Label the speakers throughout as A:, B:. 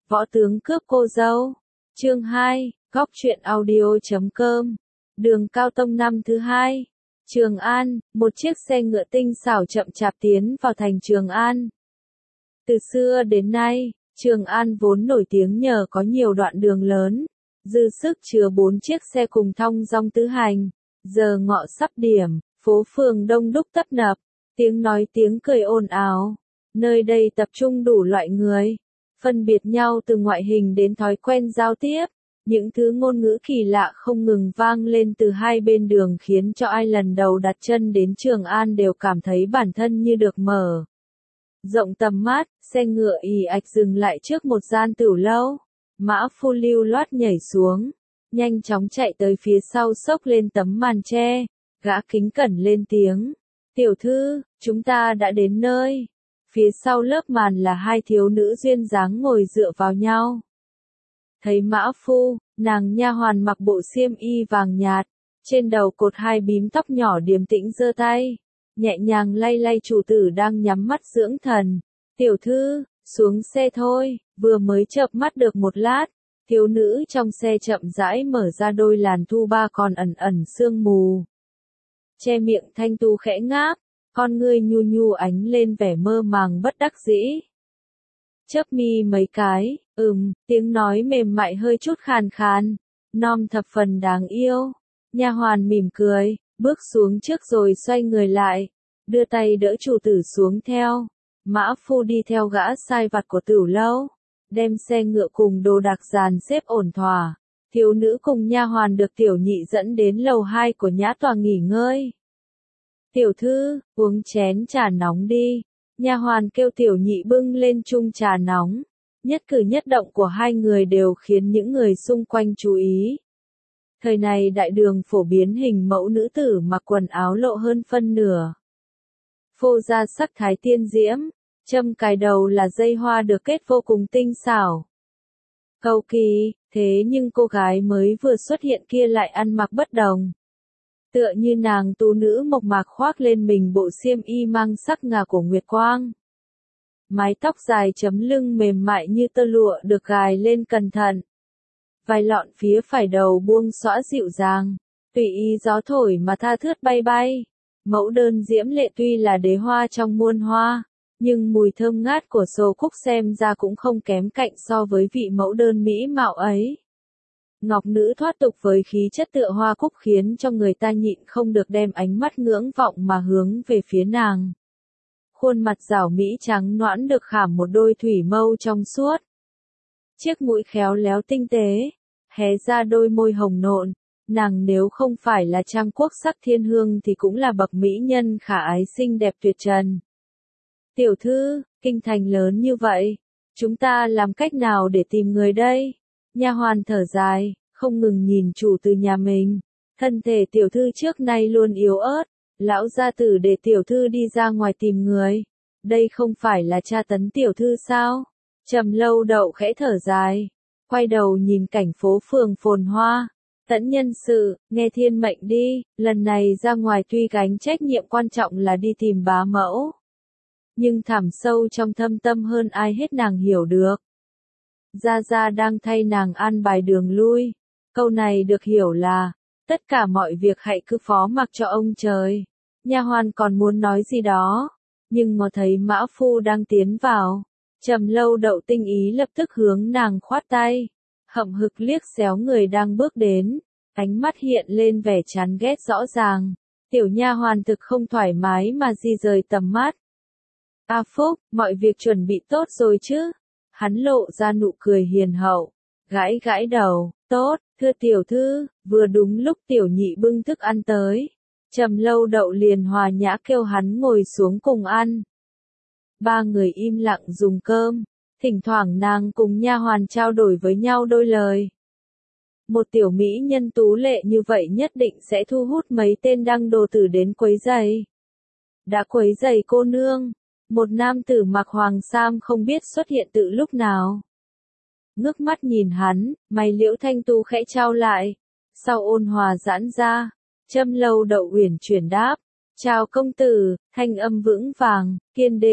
A: Võ tướng cướp cô dâu. Chương 2, Góc truyện audio.com. Đường Cao Tông năm thứ 2. Trường An, một chiếc xe ngựa tinh xảo chậm chạp tiến vào thành Trường An. Từ xưa đến nay, Trường An vốn nổi tiếng nhờ có nhiều đoạn đường lớn, dư sức chứa 4 chiếc xe cùng thong dong tứ hành. Giờ ngọ sắp điểm, phố phường đông đúc tấp nập, tiếng nói tiếng cười ồn ào. Nơi đây tập trung đủ loại người, phân biệt nhau từ ngoại hình đến thói quen giao tiếp. Những thứ ngôn ngữ kỳ lạ không ngừng vang lên từ hai bên đường khiến cho ai lần đầu đặt chân đến Trường An đều cảm thấy bản thân như được mở rộng tầm mắt. Xe ngựa ì ạch dừng lại trước một gian tửu lâu. Mã Phu lưu loát nhảy xuống, nhanh chóng chạy tới phía sau xốc lên tấm màn tre. Gã kính cẩn lên tiếng: "Tiểu thư, chúng ta đã đến nơi." Phía sau lớp màn là hai thiếu nữ duyên dáng ngồi dựa vào nhau. Thấy Mã Phu, nàng nha hoàn mặc bộ xiêm y vàng nhạt, trên đầu cột hai bím tóc nhỏ điềm tĩnh giơ tay, nhẹ nhàng lay lay chủ tử đang nhắm mắt dưỡng thần. "Tiểu thư, xuống xe thôi." Vừa mới chợp mắt được một lát, thiếu nữ trong xe chậm rãi mở ra đôi làn thu ba còn ẩn ẩn sương mù. Che miệng thanh tu khẽ ngáp, con ngươi nhu nhu ánh lên vẻ mơ màng bất đắc dĩ. Chớp mi mấy cái, tiếng nói mềm mại hơi chút khàn khàn, non thập phần đáng yêu. Nha hoàn mỉm cười, bước xuống trước rồi xoay người lại, đưa tay đỡ chủ tử xuống theo. Mã Phu đi theo gã sai vặt của tửu lâu, đem xe ngựa cùng đồ đạc dàn xếp ổn thỏa. Thiếu nữ cùng nha hoàn được tiểu nhị dẫn đến lầu 2 của nhã tòa nghỉ ngơi. "Tiểu thư, uống chén trà nóng đi." Nha hoàn kêu tiểu nhị bưng lên chung trà nóng. Nhất cử nhất động của hai người đều khiến những người xung quanh chú ý. Thời này đại đường phổ biến hình mẫu nữ tử mặc quần áo lộ hơn phân nửa, phô ra sắc thái tiên diễm, châm cài đầu là dây hoa được kết vô cùng tinh xảo, cầu kỳ. Thế nhưng cô gái mới vừa xuất hiện kia lại ăn mặc bất đồng. Tựa như nàng tú nữ mộc mạc khoác lên mình bộ xiêm y mang sắc ngà của nguyệt quang. Mái tóc dài chấm lưng mềm mại như tơ lụa được gài lên cẩn thận. Vài lọn phía phải đầu buông xõa dịu dàng, tùy ý gió thổi mà tha thướt bay bay. Mẫu đơn diễm lệ tuy là đế hoa trong muôn hoa, nhưng mùi thơm ngát của sô cúc xem ra cũng không kém cạnh so với vị mẫu đơn mỹ mạo ấy. Ngọc nữ thoát tục với khí chất tựa hoa cúc khiến cho người ta nhịn không được đem ánh mắt ngưỡng vọng mà hướng về phía nàng. Khuôn mặt rảo mỹ trắng nõn được khảm một đôi thủy mâu trong suốt. Chiếc mũi khéo léo tinh tế, hé ra đôi môi hồng nộn. Nàng nếu không phải là trang quốc sắc thiên hương thì cũng là bậc mỹ nhân khả ái xinh đẹp tuyệt trần. "Tiểu thư, kinh thành lớn như vậy, chúng ta làm cách nào để tìm người đây?" Nha hoàn thở dài, không ngừng nhìn chủ từ nhà mình. "Thân thể tiểu thư trước nay luôn yếu ớt, lão gia tử để tiểu thư đi ra ngoài tìm người. Đây không phải là tra tấn tiểu thư sao?" Trầm Lâu Đậu khẽ thở dài, quay đầu nhìn cảnh phố phường phồn hoa. "Tẫn nhân sự, nghe thiên mệnh đi, lần này ra ngoài tuy gánh trách nhiệm quan trọng là đi tìm bá mẫu, nhưng thẳm sâu trong thâm tâm hơn ai hết nàng hiểu được. Gia Gia đang thay nàng an bài đường lui." Câu này được hiểu là, tất cả mọi việc hãy cứ phó mặc cho ông trời. Nha hoàn còn muốn nói gì đó, nhưng ngó thấy Mã Phu đang tiến vào. Trầm Lâu Đậu tinh ý lập tức hướng nàng khoát tay, hậm hực liếc xéo người đang bước đến, ánh mắt hiện lên vẻ chán ghét rõ ràng. Tiểu nha hoàn thực không thoải mái mà di rời tầm mắt. "A Phúc, mọi việc chuẩn bị tốt rồi chứ?" Hắn lộ ra nụ cười hiền hậu, gãi gãi đầu. "Tốt, thưa tiểu thư." Vừa đúng lúc tiểu nhị bưng thức ăn tới, Trầm Lâu Đậu liền hòa nhã kêu hắn ngồi xuống cùng ăn. Ba người im lặng dùng cơm, thỉnh thoảng nàng cùng nha hoàn trao đổi với nhau đôi lời. Một tiểu mỹ nhân tú lệ như vậy nhất định sẽ thu hút mấy tên đăng đồ tử đến quấy rầy. Đã quấy rầy cô nương, một nam tử mặc hoàng sam không biết xuất hiện từ lúc nào. Ngước mắt nhìn hắn, mày liễu thanh tu khẽ trao lại, sau ôn hòa giãn ra. Trầm Lâu Đậu uyển chuyển đáp: "Chào công tử." Thanh âm vững vàng, kiên định,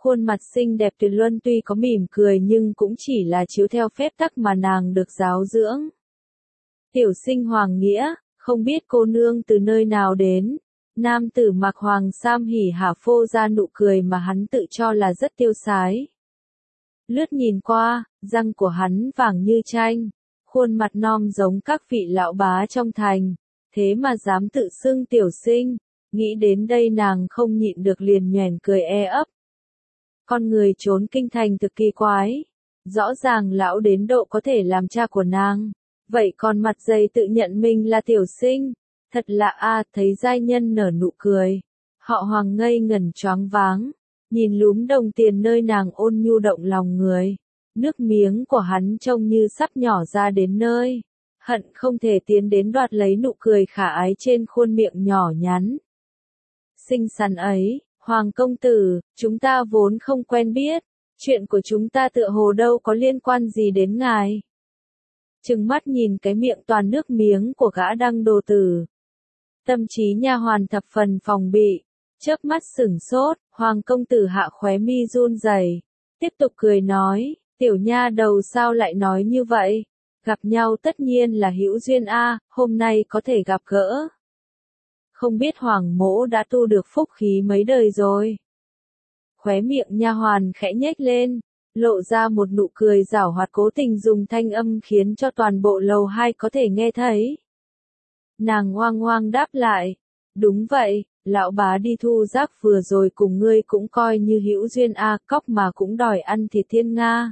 A: Khuôn mặt xinh đẹp tuyệt luân tuy có mỉm cười nhưng cũng chỉ là chiếu theo phép tắc mà nàng được giáo dưỡng. Tiểu sinh Hoàng Nghĩa, không biết cô nương từ nơi nào đến. Nam tử mặc hoàng sam hỉ hả phô ra nụ cười mà hắn tự cho là rất tiêu sái. Lướt nhìn qua, răng của hắn vàng như tranh, khuôn mặt non giống các vị lão bá trong thành, thế mà dám tự xưng tiểu sinh, nghĩ đến đây nàng không nhịn được liền nhoẻn cười ấp. Con người trốn kinh thành thực kỳ quái, rõ ràng lão đến độ có thể làm cha của nàng, vậy còn mặt dày tự nhận mình là tiểu sinh, thật lạ a. Thấy giai nhân nở nụ cười, họ Hoàng ngây ngẩn choáng váng, nhìn lúm đồng tiền nơi nàng ôn nhu động lòng người, nước miếng của hắn trông như sắp nhỏ ra đến nơi, hận không thể tiến đến đoạt lấy nụ cười khả ái trên khuôn miệng nhỏ nhắn. Xinh xắn ấy, Hoàng công tử, chúng ta vốn không quen biết, chuyện của chúng ta tựa hồ đâu có liên quan gì đến ngài. Trừng mắt nhìn cái miệng toàn nước miếng của gã đăng đồ tử. Tâm trí nha hoàn thập phần phòng bị, chớp mắt sửng sốt, Hoàng công tử hạ khóe mi run rẩy, tiếp tục cười nói, tiểu nha đầu sao lại nói như vậy, gặp nhau tất nhiên là hữu duyên a, hôm nay có thể gặp gỡ. Không biết Hoàng mỗ đã tu được phúc khí mấy đời rồi. Khóe miệng nha hoàn khẽ nhếch lên, lộ ra một nụ cười giảo hoạt cố tình dùng thanh âm khiến cho toàn bộ lầu 2 có thể nghe thấy. Nàng ngoang ngoang đáp lại, đúng vậy, lão bá đi thu rác vừa rồi cùng ngươi cũng coi như hữu duyên a, cóc mà cũng đòi ăn thịt thiên nga.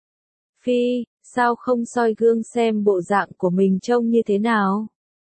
A: Phi, sao không soi gương xem bộ dạng của mình trông như thế nào?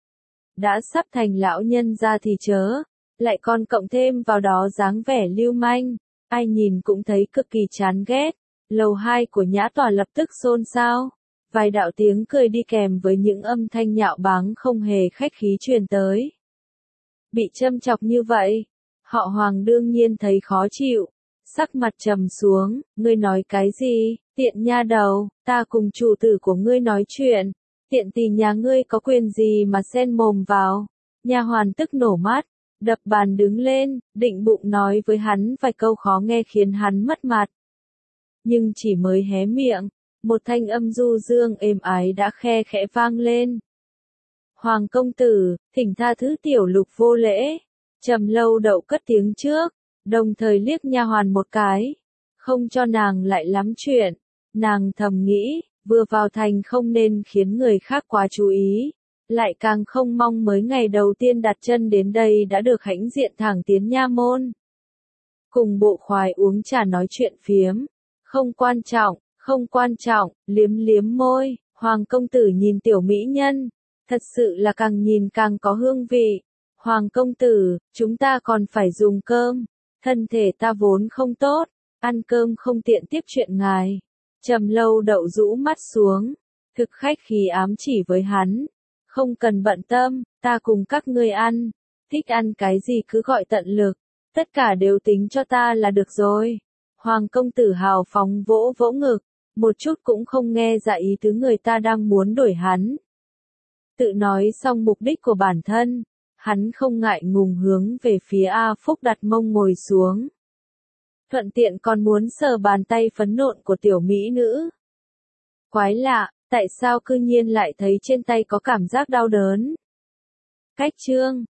A: Đã sắp thành lão nhân ra thì chớ, lại còn cộng thêm vào đó dáng vẻ lưu manh, ai nhìn cũng thấy cực kỳ chán ghét. Lầu 2 của nhã tòa lập tức xôn xao, vài đạo tiếng cười đi kèm với những âm thanh nhạo báng không hề khách khí truyền tới. Bị châm chọc như vậy, họ Hoàng đương nhiên thấy khó chịu, sắc mặt trầm xuống, ngươi nói cái gì, tiện nha đầu, ta cùng chủ tử của ngươi nói chuyện, tiện tỳ nhà ngươi có quyền gì mà xen mồm vào. Nha hoàn tức nổ mắt, đập bàn đứng lên, định bụng nói với hắn vài câu khó nghe khiến hắn mất mặt. Nhưng chỉ mới hé miệng, một thanh âm du dương êm ái đã khe khẽ vang lên. Hoàng công tử, thỉnh tha thứ tiểu lục vô lễ. Trầm Lâu Đậu cất tiếng trước, đồng thời liếc nha hoàn một cái, không cho nàng lại lắm chuyện. Nàng thầm nghĩ, vừa vào thành không nên khiến người khác quá chú ý, lại càng không mong mới ngày đầu tiên đặt chân đến đây đã được hãnh diện thẳng tiến nha môn. Cùng bộ khoái uống trà nói chuyện phiếm. Không quan trọng, liếm liếm môi, Hoàng công tử nhìn tiểu mỹ nhân, thật sự là càng nhìn càng có hương vị. Hoàng công tử, chúng ta còn phải dùng cơm, thân thể ta vốn không tốt, ăn cơm không tiện tiếp chuyện ngài. Trầm Lâu Đậu rũ mắt xuống, thực khách khí ám chỉ với hắn, không cần bận tâm, ta cùng các ngươi ăn, thích ăn cái gì cứ gọi tận lực, tất cả đều tính cho ta là được rồi. Hoàng công tử hào phóng vỗ vỗ ngực, một chút cũng không nghe ra ý tứ người ta đang muốn đuổi hắn. Tự nói xong mục đích của bản thân, hắn không ngại ngùng hướng về phía A Phúc đặt mông ngồi xuống. Thuận tiện còn muốn sờ bàn tay phấn nộn của tiểu mỹ nữ. Quái lạ, tại sao cư nhiên lại thấy trên tay có cảm giác đau đớn? Cách chương